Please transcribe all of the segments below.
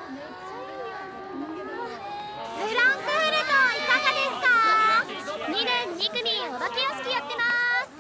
フランクフルトいかがですか？2年2組お化け屋敷やってます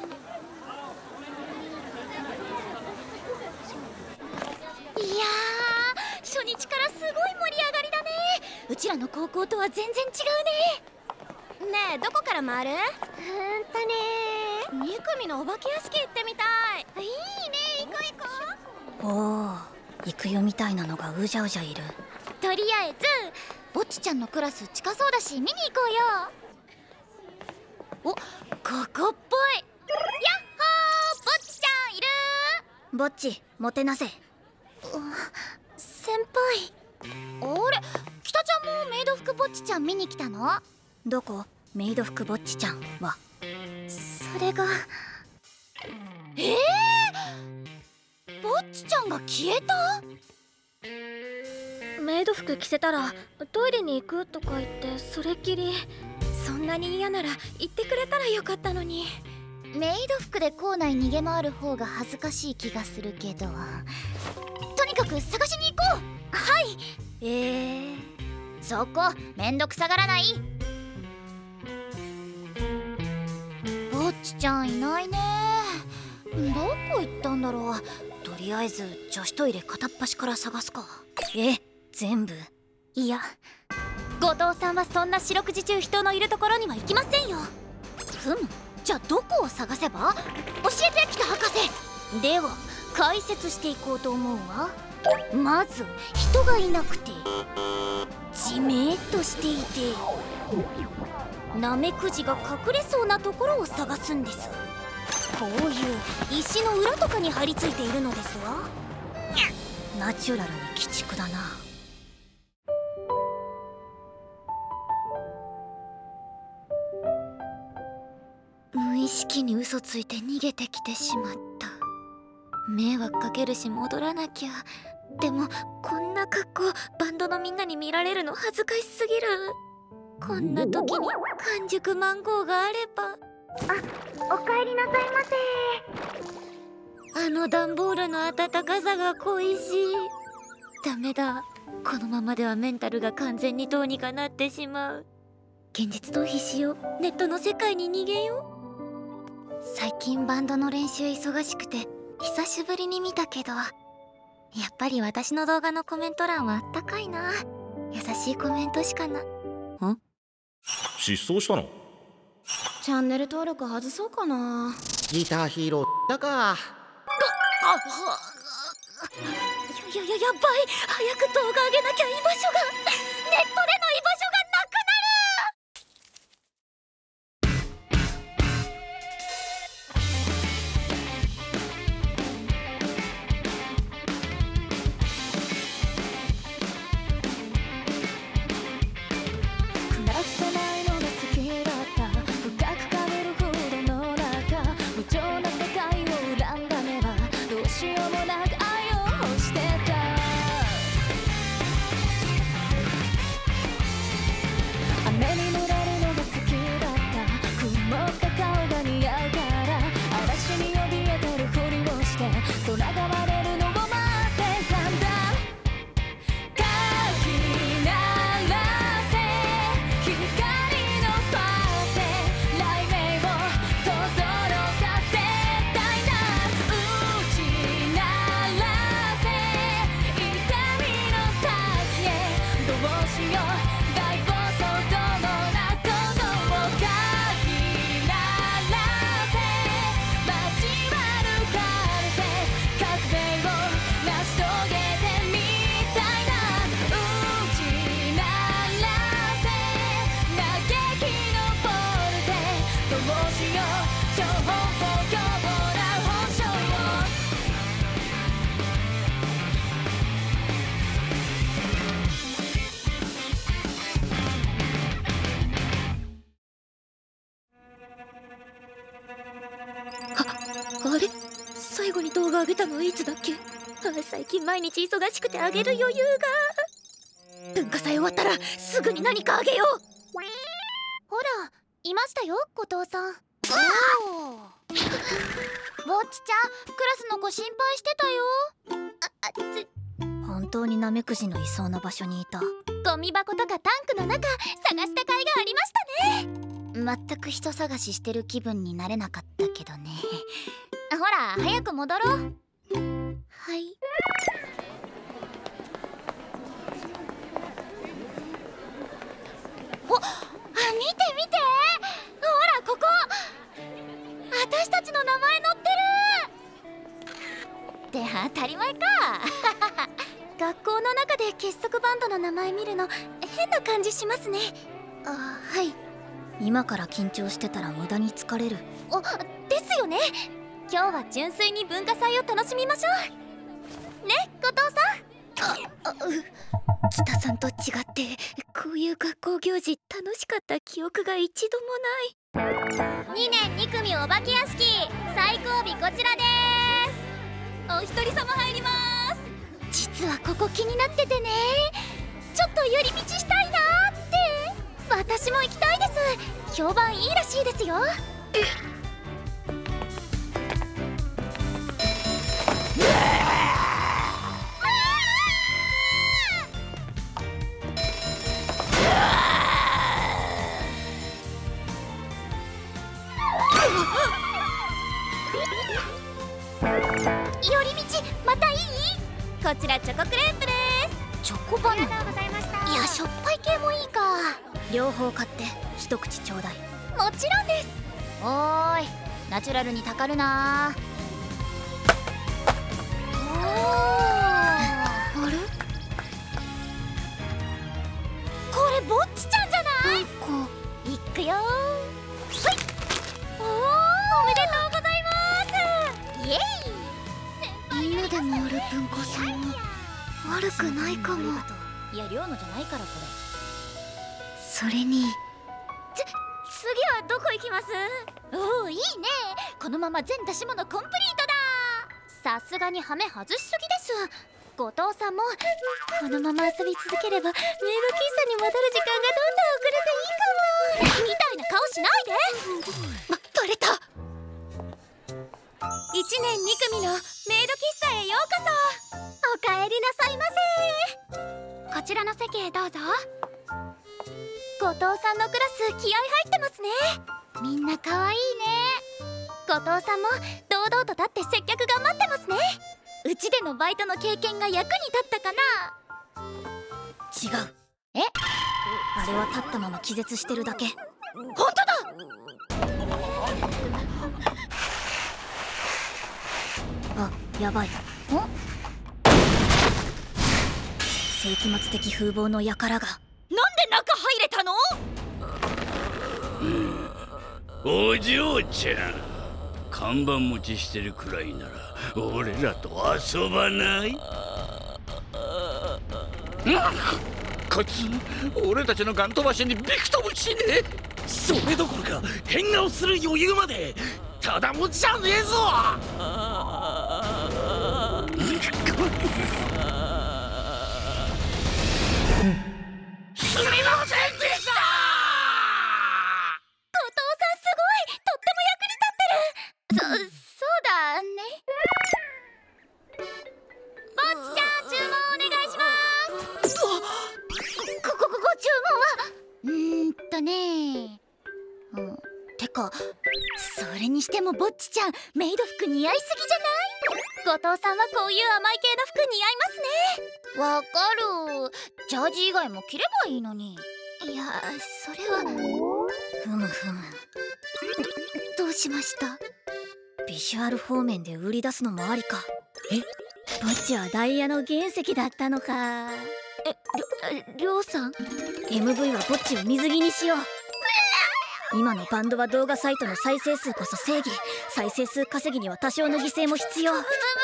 。いやー、初日からすごい盛り上がりだね。うちらの高校とは全然違うね。ねえ、どこから回る？2組のお化け屋敷行ってみたい。いいね、行こう行こう。 おお、行くよみたいなのがうじゃうじゃいる。 とりあえずぼっちちゃんのクラス近そうだし見に行こうよ。お、ここっぽい。やっほー、ぼっちちゃんいる？ ぼっち、もてなせ。 先輩。あれ、北ちゃんもメイド服ぼっちちゃん見に来たの？ どこ？メイド服ぼっちちゃんは。 それがぼっちちゃんが消えた？ メイド服着せたらトイレに行くとか言ってそれっきり。そんなに嫌なら言ってくれたらよかったのに。 メイド服で校内逃げ回る方が恥ずかしい気がするけど、とにかく探しに行こう。はい。そこめんどくさがらない？ぼっちちゃんいないね。どこ行ったんだろう。 とりあえず女子トイレ片っ端から探すか。全部？ いや、後藤さんはそんな四六時中人のいるところには行きませんよ。じゃあどこを探せば？教えて、北博士。 では解説していこうと思うわ。まず人がいなくてじめーっとしていてナメクジが隠れそうなところを探すんです。こういう石の裏とかに張り付いているのですわ。ナチュラルに鬼畜だな。 無意識に嘘ついて逃げてきてしまった。迷惑かけるし戻らなきゃ。でもこんな格好バンドのみんなに見られるの恥ずかしすぎる。こんな時に完熟マンゴーがあれば。 おかえりなさいませ。 あの段ボールの温かさが恋しい。ダメだ、このままではメンタルが完全にどうにかなってしまう。現実逃避しよう。ネットの世界に逃げよう。最近バンドの練習忙しくて久しぶりに見たけど、やっぱり私の動画のコメント欄はあったかいな。優しいコメントしかな。 失踪したの？ チャンネル登録外そうかな。 ギターヒーローだか。 やばい、早く動画上げなきゃ。居場所が、ネットでの居場所がなくななくさないのが好きだった。深く噛めるフードの中、無情な世界を恨んだ目はどうしようもなく愛を欲してた。雨に濡れるのが好きだった。曇った顔が似合うから嵐に怯えてるふりをして空が割れるのを待ってたんだ。かき鳴らせ光のパーテ雷鳴を轟かせたいな。打ち鳴らせ痛みの先へどうしよう。大暴走どのなこのをかき鳴らせ街は歩かれて革命を成し遂げてみたいな。打ち鳴らせ嘆きのポールでどうしよう。情報を今日もらう本性よ。 あれ、最後に動画上げたのはいつだっけ。最近毎日忙しくて上げる余裕が。文化祭終わったらすぐに何かあげよう。 ほら、いましたよ、後藤さん。ぼっちちゃん、クラスの子心配してたよ。 本当にナメクジのいそうな場所にいた。 ゴミ箱とかタンクの中探した甲斐がありましたね。全く人探ししてる気分になれなかったけどね。ほら早く戻ろう。 はい。 見て見て、ほらここ私たちの名前載ってるって当たり前か。 学校の中で結束バンドの名前見るの変な感じしますね。はい。今から緊張してたら無駄に疲れる。 ですよね。今日は純粋に文化祭を楽しみましょうね、後藤さん。 北さんと違ってこういう学校行事楽しかった記憶が一度もない。 2年2組お化け屋敷最後尾こちらです。お一人様入ります。実はここ気になっててね、ちょっと寄り道したいなーって。私も行きたいです。評判いいらしいですよ。寄り道またいい？こちらチョコクレープです。チョコバナナ。ありがとうございました。いや、しょっぱい系もいいか。 両方買って一口ちょうだい。 もちろんです。おーい、ナチュラルにたかるな。 あれ？ これぼっちちゃんじゃない？いくよー。はい。おめでとうございます。イエイ。 今でもある文化祭も悪くないかも。 いや、寮のじゃないからこれ。 それに次はどこ行きます？おお、いいね。このまま全出し物コンプリートだ。さすがにハメ外しすぎです。後藤さんもこのまま遊び続ければメイド喫茶に戻る時間がどんどん遅れていいかもみたいな顔しないで。 バレた。 1年2組のメイド喫茶へようこそ。おかえりなさいませ。こちらの席へどうぞ。後藤さんのクラス気合入ってますね。みんな可愛いね。後藤さんも堂々と立って接客頑張ってますね。うちでのバイトの経験が役に立ったかな。 違う。 え？ あれは立ったまま気絶してるだけ。 本当だ。 あ、やばい。世紀末的風貌の輩が。 なんで中入れたの？ お嬢ちゃん、看板持ちしてるくらいなら俺らと遊ばない？ こいつ俺たちのガン飛ばしにびくともしねえ。それどころか変顔する余裕までただもんじゃねえぞ。すみませんでした。 後藤さんすごい。とっても役に立ってる。そうだね。ぼっちちゃん、注文お願いします。ご注文はね。てかそれにしてもぼっちちゃんメイド服似合いすぎじゃない？後藤さんはこういう甘い系の服似合いますね。わかる。ジャージ以外も着ればいいのに。 いや、それは。ふむふむ。どうしました？ビジュアル方面で売り出すのもありか。ぼっちはダイヤの原石だったのか。りょうさん？ MV はぼっちを水着にしよう。今のバンドは動画サイトの再生数こそ正義。再生数稼ぎには多少の犠牲も必要。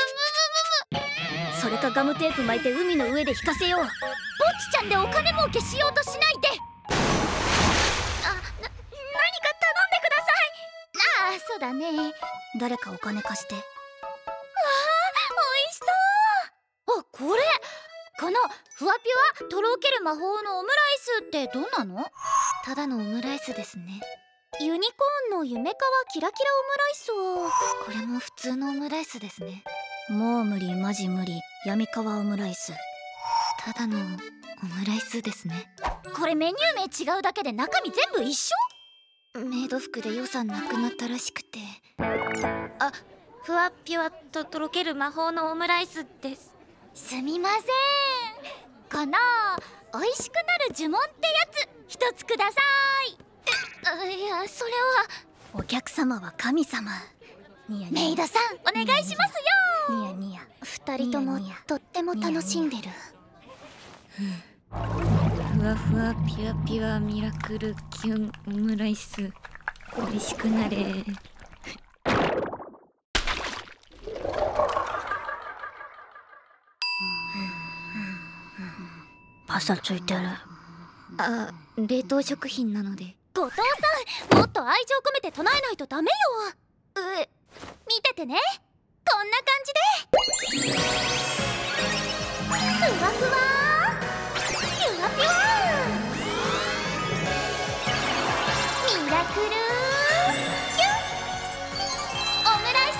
それかガムテープ巻いて海の上で引かせよう。 ぼっちちゃんでお金儲けしようとしないで。何か頼んでください。そうだね。 誰かお金貸して。 美味しそう。これこのふわぴわとろける魔法のオムライスってどんなの？ ただのオムライスですね。 ユニコーンの夢かわキラキラオムライスを。 これも普通のオムライスですね。もう無理、マジ無理。闇川オムライス。 ただのオムライスですね。 これメニュー名違うだけで中身全部一緒？ メイド服で予算なくなったらしくて。あ、ふわっぴわっととろける魔法のオムライスです。 すみません。この美味しくなる呪文ってやつ一つください。 いや、それは。 お客様は神様。 ニヤニヤ。 メイドさんお願いしますよ。 ニヤニヤ。二人ともとっても楽しんでる。ふわふわピワピワミラクルキュンオムライス、美味しくなれ。 パサついてる。 あ、冷凍食品なので。 後藤さん、もっと愛情込めて唱えないとダメよ。見ててね。こんな感じでふわふわピュワピュワミラクルキュンオムライ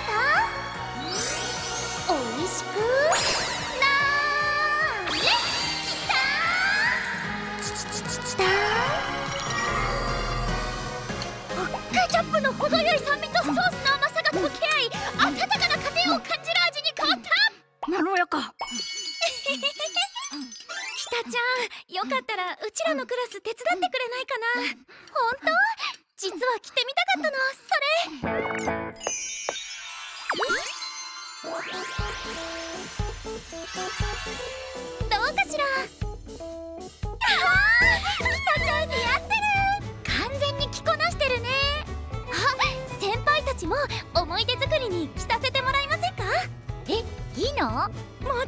スとおいしくなーれきたケチャップの程よい酸味とソースの甘さが溶け合い、温かな家庭を感じる味に変わった。 まろやか。 北ちゃん、よかったらうちらのクラス手伝ってくれないかな。本当？実は着てみたかったの、それ。どうかしら。北ちゃん似合ってる。完全に着こなしてるね。あ、先輩たちも思い出作りに着させてもらえませんか？え、いいの？もちろんです。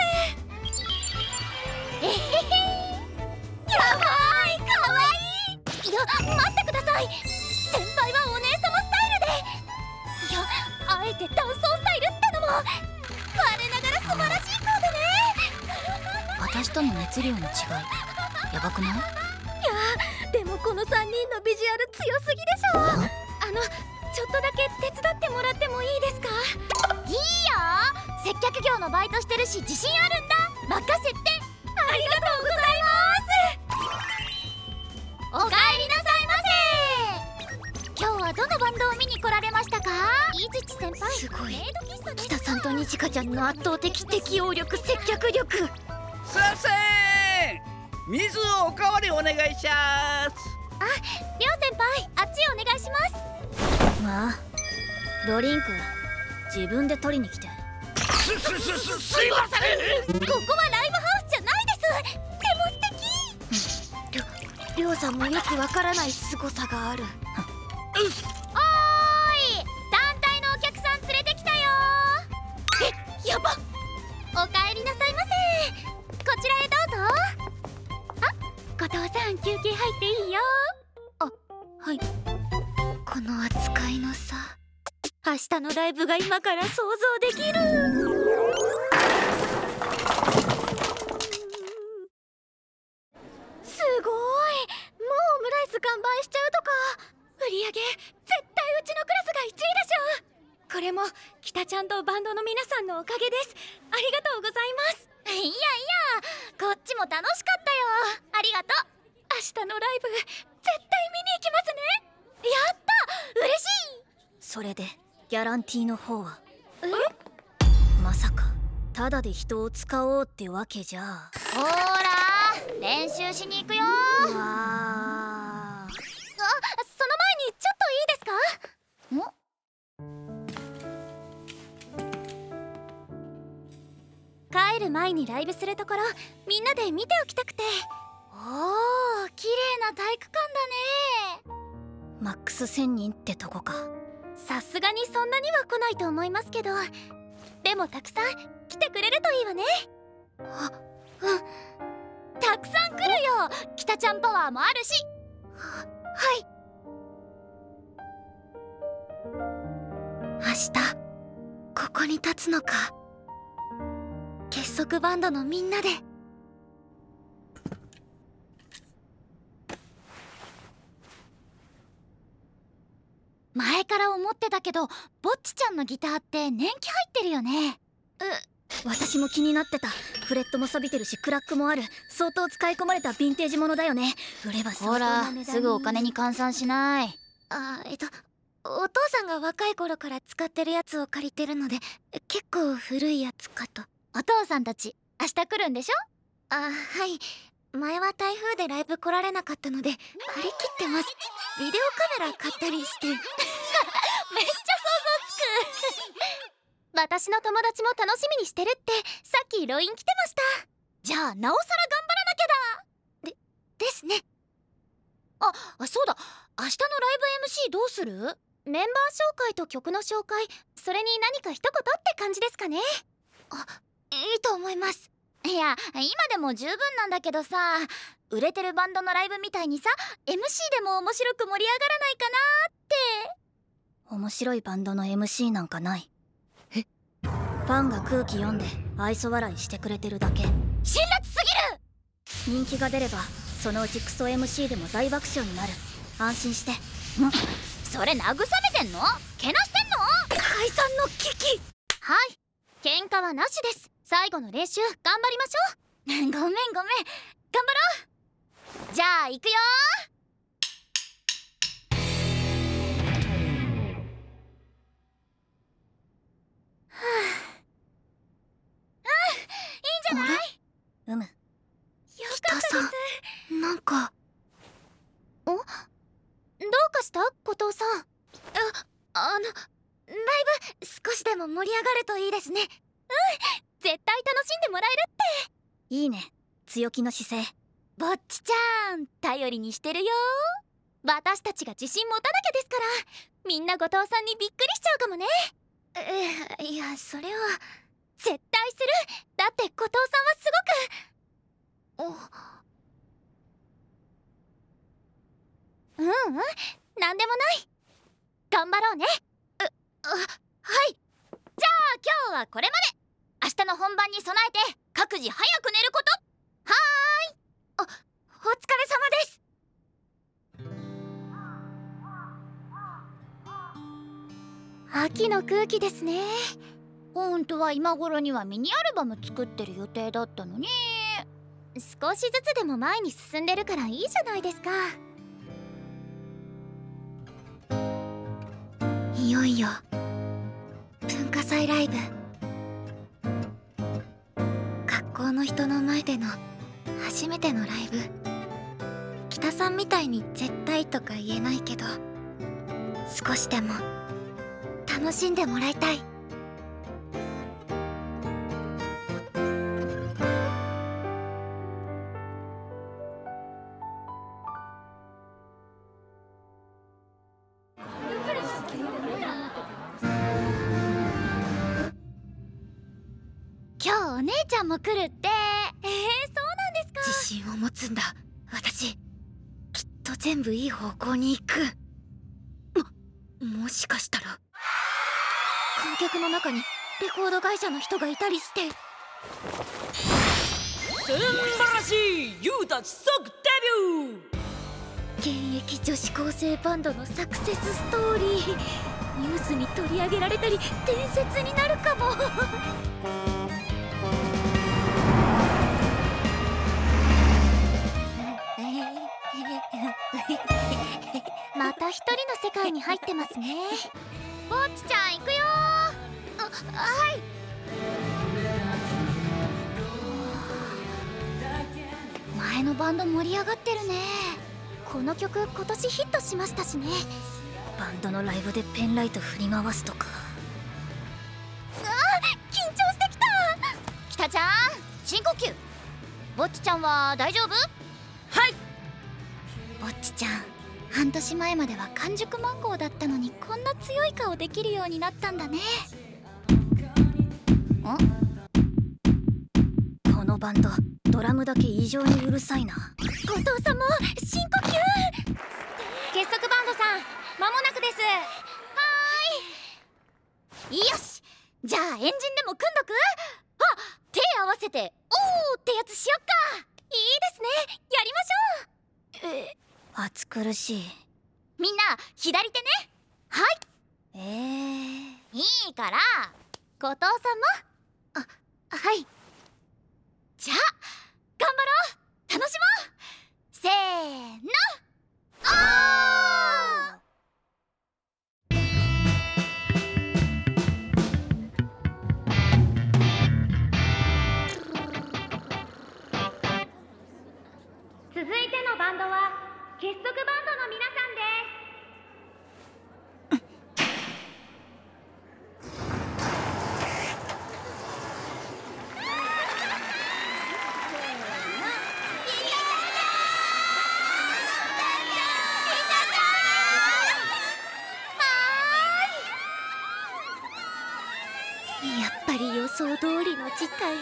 えへへ、やばい、かわいい。いや、待ってください。先輩はお姉様スタイルで。いや、あえてダンソースタイルってのも我ながら素晴らしいコーデね。 私との熱量の違い、やばくない？ いや、でもこの3人のビジュアル強すぎでしょ。ちょっとだけ手伝ってもらってもいいですか？いいよ。接客業のバイトしてるし自信あるんだ。任せて。ありがとうございます。おかえりなさいませ。今日はどのバンドを見に来られましたか？井槌先輩。 すごい。 メイド喫茶です北さんとにちかちゃんの圧倒的適応力、接客力。 すいません。水をおかわりお願いします。 りょう先輩、あっちお願いします。 まあ、ドリンク自分で取りに来て。 すいません。 ここはライブハウスじゃないです。でも素敵。 りょうさんもよくわからない凄さがある。 おーい、団体のお客さん連れてきたよ。え、やば。おかえりなさいませ。こちらへどうぞ。あ、後藤さん休憩入っていいよ。 あ、はい。この扱いの差、明日のライブが今から想像できる。 すごい。もうオムライス完売しちゃうとか。売り上げ絶対うちのクラスが1位でしょ。これも北ちゃんとバンドの皆さんのおかげです。ありがとうございます。いやいや、こっちも楽しかったよ。ありがとう。明日のライブ絶対見に行きますね。やった、嬉しい。 それでギャランティーの方は？まさかただで人を使おうってわけじゃ。 ほーら、練習しに行くよ。 わー。 その前にちょっといいですか？帰る前にライブするところみんなで見ておきたくて。おー、綺麗な体育館だね。 マックス1000人ってとこか。 さすがにそんなには来ないと思いますけど、でもたくさん来てくれるといいわね。あ、うん、たくさん来るよ。北ちゃんパワーもあるし。はい。 明日ここに立つのか。結束バンドのみんなで。 前から思ってたけど、ぼっちちゃんのギターって年季入ってるよね。 私も気になってた。フレットも錆びてるしクラックもある。相当使い込まれたヴィンテージものだよね。売れば相当ほらな値段に。 すぐお金に換算しない。 お父さんが若い頃から使ってるやつを借りてるので結構古いやつかと。 お父さんたち明日来るんでしょ？ はい。前は台風でライブ来られなかったので張り切ってます。ビデオカメラ買ったりしてめっちゃ想像つく私の友達も楽しみにしてるってさっきロイン来てました。 じゃあなおさら頑張らなきゃだ。 ですね。 そうだ、明日のライブ MC どうする？ メンバー紹介と曲の紹介、それに何か一言って感じですかね。いいと思います。 いや今でも十分なんだけどさ、売れてるバンドのライブみたいにさ MC でも面白く盛り上がらないかなって。 面白いバンドの MC なんかない。ファンが空気読んで愛想笑いしてくれてるだけ。 辛辣すぎる。 人気が出ればそのうちクソ MC でも大爆笑になる。安心して。 それ慰めてんの？けなしてんの？ 解散の危機。 はい、喧嘩はなしです。最後の練習頑張りましょう。 ごめん頑張ろう。じゃあ行くよいいんじゃない？ うむ。 よかったです。なんかどうかした後藤さん？ライブ少しでも盛り上がるといいですね。絶対楽しんでもらえるって。 いいね、強気の姿勢。 ぼっちちゃん頼りにしてるよ。私たちが自信持たなきゃですから。みんな後藤さんにびっくりしちゃうかもね。いやそれは絶対する。だって後藤さんはすごくなんでもない。頑張ろうね。はい。じゃあ今日はこれまで。明日の本番に備えて各自早く寝ること。はーい。お疲れ様です。秋の空気ですね。 本当は今頃にはミニアルバム作ってる予定だったのに。 少しずつでも前に進んでるからいいじゃないですか。いよいよ文化祭ライブ。学校の人の前での初めてのライブ。北さんみたいに絶対とか言えないけど少しでも楽しんでもらいたい。今日お姉ちゃんも来るって。そうなんですか。自信を持つんだ私。きっと全部いい方向に行く。もしかしたら観客の中にレコード会社の人がいたりして。 素晴らしい、ユウたち即デビュー。 現役女子高生バンドのサクセスストーリー、ニュースに取り上げられたり伝説になるかも。また一人の世界に入ってますね。ぼっちちゃん行くよ。はい。前のバンド盛り上がってるね。この曲今年ヒットしましたしね。 バンドのライブでペンライト振り回すとか。 緊張してきた。 北ちゃん深呼吸。ぼっちちゃんは大丈夫？ はい。ぼっちちゃん半年前までは完熟マンゴーだったのにこんな強い顔できるようになったんだね。 このバンドドラムだけ異常にうるさいな。 後藤さんも深呼吸。結束バンドさん間もなくです。はーい。よし、じゃあエンジンでも組んどく。手合わせておーってやつしよっか。いいですね、やりましょう。 暑苦しい。 みんな左手ね。 はい。 いいから。 後藤さんも。 はいじゃあ頑張ろう、楽しもう、せーの、あー。 続いてのバンドは結束バンドの皆さんです。 やっぱり予想通りの事態に。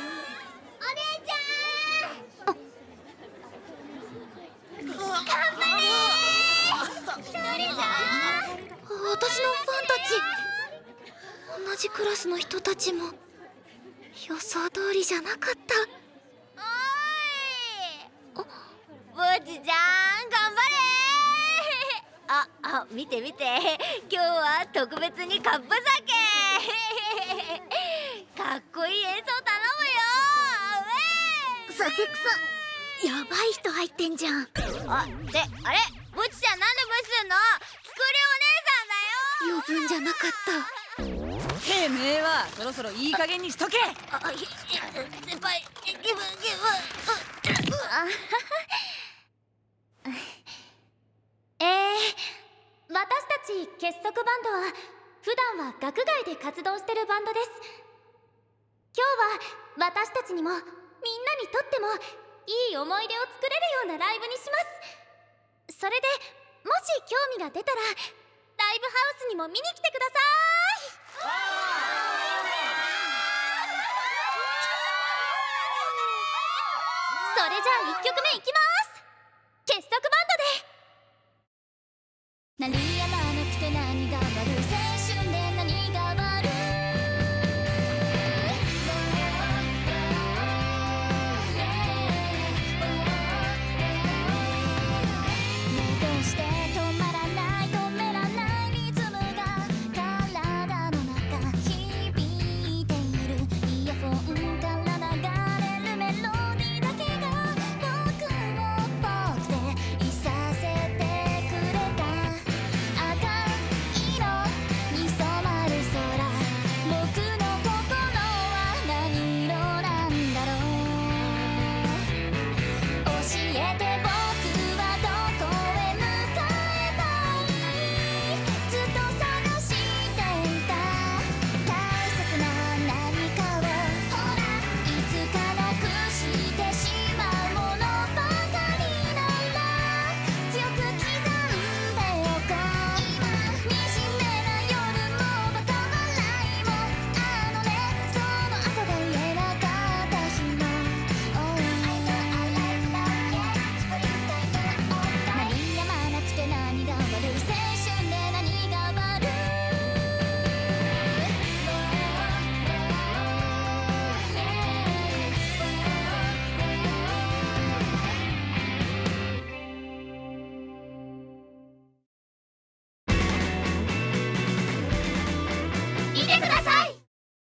私のファンたち、同じクラスの人たちも予想通りじゃなかった。 ぼっちちゃん頑張れー。見て見て、今日は特別にカップ酒かっこいい演奏頼むよ。 酒臭、やばい人入ってんじゃん。 あれぼっちちゃんなんで無視すんの？キクリお姉さんだよ。 余分じゃなかった。 てめえはそろそろいい加減にしとけ。 先輩ギブ私たち結束バンドは普段は学外で活動してるバンドです。今日は私たちにもみんなにとってもいい思い出を作れるようなライブにします。それでもし興味が出たらライブハウスにも見に来てください。それじゃあ1曲目いきます。